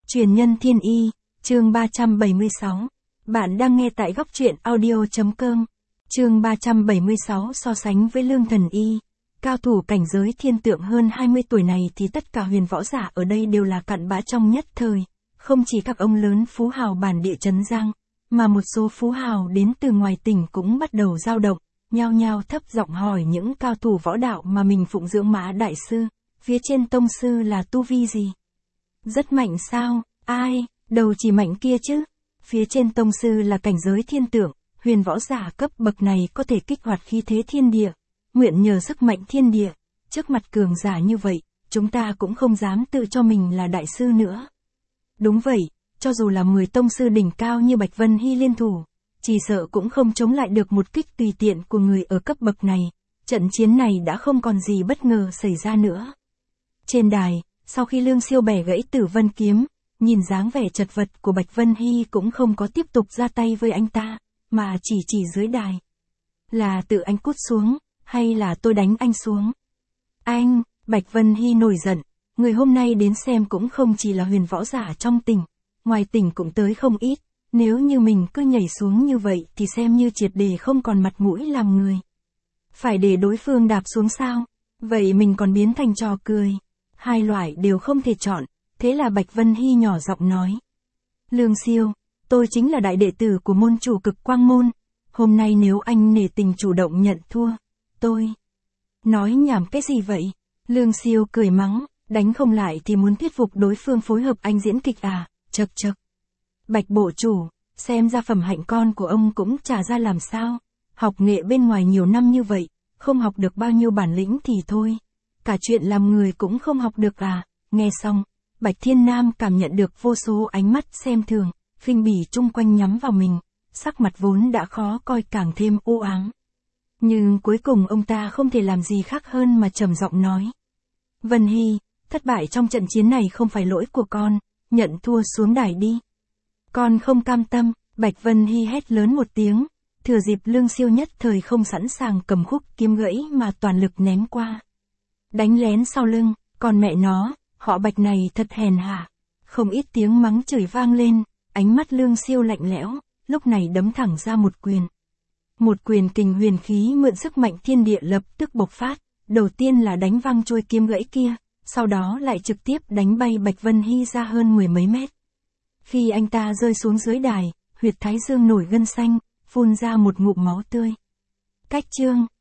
Truyền nhân thiên y, chương 376. Bạn đang nghe tại góc truyện audio.com. Chương 376 so sánh với Lương Thần Y. Cao thủ cảnh giới thiên tượng hơn 20 tuổi này thì tất cả huyền võ giả ở đây đều là cặn bã trong nhất thời. Không chỉ các ông lớn phú hào bản địa Trấn Giang, mà một số phú hào đến từ ngoài tỉnh cũng bắt đầu dao động, nhao nhao thấp giọng hỏi những cao thủ võ đạo mà mình phụng dưỡng Mã đại sư, phía trên tông sư là tu vi gì? Rất mạnh sao? Ai, đầu chỉ mạnh kia chứ? Phía trên tông sư là cảnh giới thiên tượng, huyền võ giả cấp bậc này có thể kích hoạt khí thế thiên địa, nguyện nhờ sức mạnh thiên địa. Trước mặt cường giả như vậy, chúng ta cũng không dám tự cho mình là đại sư nữa. Đúng vậy, cho dù là 10 tông sư đỉnh cao như Bạch Vân Hy liên thủ, chỉ sợ cũng không chống lại được một kích tùy tiện của người ở cấp bậc này. Trận chiến này đã không còn gì bất ngờ xảy ra nữa. Trên đài, sau khi Lương Siêu bẻ gãy Tử Vân kiếm, nhìn dáng vẻ chật vật của Bạch Vân Hy cũng không có tiếp tục ra tay với anh ta, mà chỉ dưới đài. Là tự anh cút xuống, hay là tôi đánh anh xuống? Anh, Bạch Vân Hy nổi giận, người hôm nay đến xem cũng không chỉ là huyền võ giả trong tỉnh, ngoài tỉnh cũng tới không ít, nếu như mình cứ nhảy xuống như vậy thì xem như triệt để không còn mặt mũi làm người. Phải để đối phương đạp xuống sao? Vậy mình còn biến thành trò cười. Hai loại đều không thể chọn, thế là Bạch Vân Hy nhỏ giọng nói. Lương Siêu, tôi chính là đại đệ tử của môn chủ Cực Quang Môn, hôm nay nếu anh nể tình chủ động nhận thua, tôi... Nói nhảm cái gì vậy? Lương Siêu cười mắng, đánh không lại thì muốn thuyết phục đối phương phối hợp anh diễn kịch à, chậc chậc. Bạch bộ chủ, xem ra phẩm hạnh con của ông cũng chả ra làm sao, học nghệ bên ngoài nhiều năm như vậy, không học được bao nhiêu bản lĩnh thì thôi. Cả chuyện làm người cũng không học được à? Nghe xong, Bạch Thiên Nam cảm nhận được vô số ánh mắt xem thường, khinh bỉ chung quanh nhắm vào mình, sắc mặt vốn đã khó coi càng thêm u ám. Nhưng cuối cùng ông ta không thể làm gì khác hơn mà trầm giọng nói. Vân Hy, thất bại trong trận chiến này không phải lỗi của con, nhận thua xuống đài đi. Con không cam tâm, Bạch Vân Hy hét lớn một tiếng, thừa dịp Lương Siêu nhất thời không sẵn sàng cầm khúc kiếm gãy mà toàn lực ném qua. Đánh lén sau lưng, còn mẹ nó, họ Bạch này thật hèn hạ. Không ít tiếng mắng chửi vang lên, ánh mắt Lương Siêu lạnh lẽo, lúc này đấm thẳng ra một quyền. Một quyền kình huyền khí mượn sức mạnh thiên địa lập tức bộc phát, đầu tiên là đánh văng trôi kiếm gãy kia, sau đó lại trực tiếp đánh bay Bạch Vân Hy ra hơn 10 mấy mét. Khi anh ta rơi xuống dưới đài, huyệt thái dương nổi gân xanh, phun ra một ngụm máu tươi. Cách chương